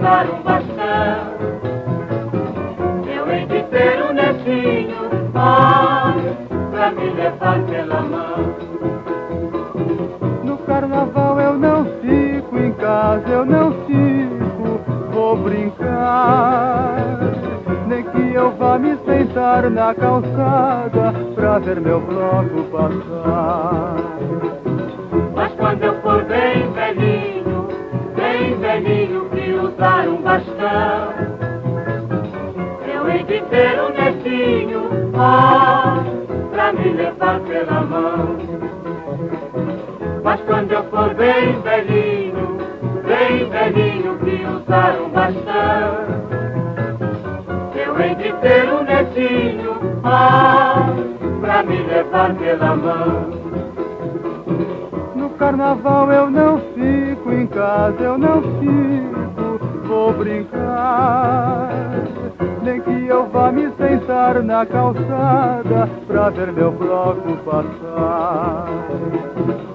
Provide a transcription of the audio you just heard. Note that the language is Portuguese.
usar um bastão. Eu hei de ter um netinho, pra me levar pela mão. No carnaval eu não fico em casa, eu não fico, vou brincar. Nem que eu vá me sentar na calçada pra ver meu bloco passar. Mas quando eu for bem velhinho que usar um bastão, eu hei de ter um netinho, pra me levar pela mão. Mas quando eu for bem velhinho que usar um bastão, eu hei de ter um netinho, pra me levar pela mão. No carnaval eu não fico em casa, eu não fico, vou brincar. Nem que eu vá me sentar na calçada pra ver meu bloco passar.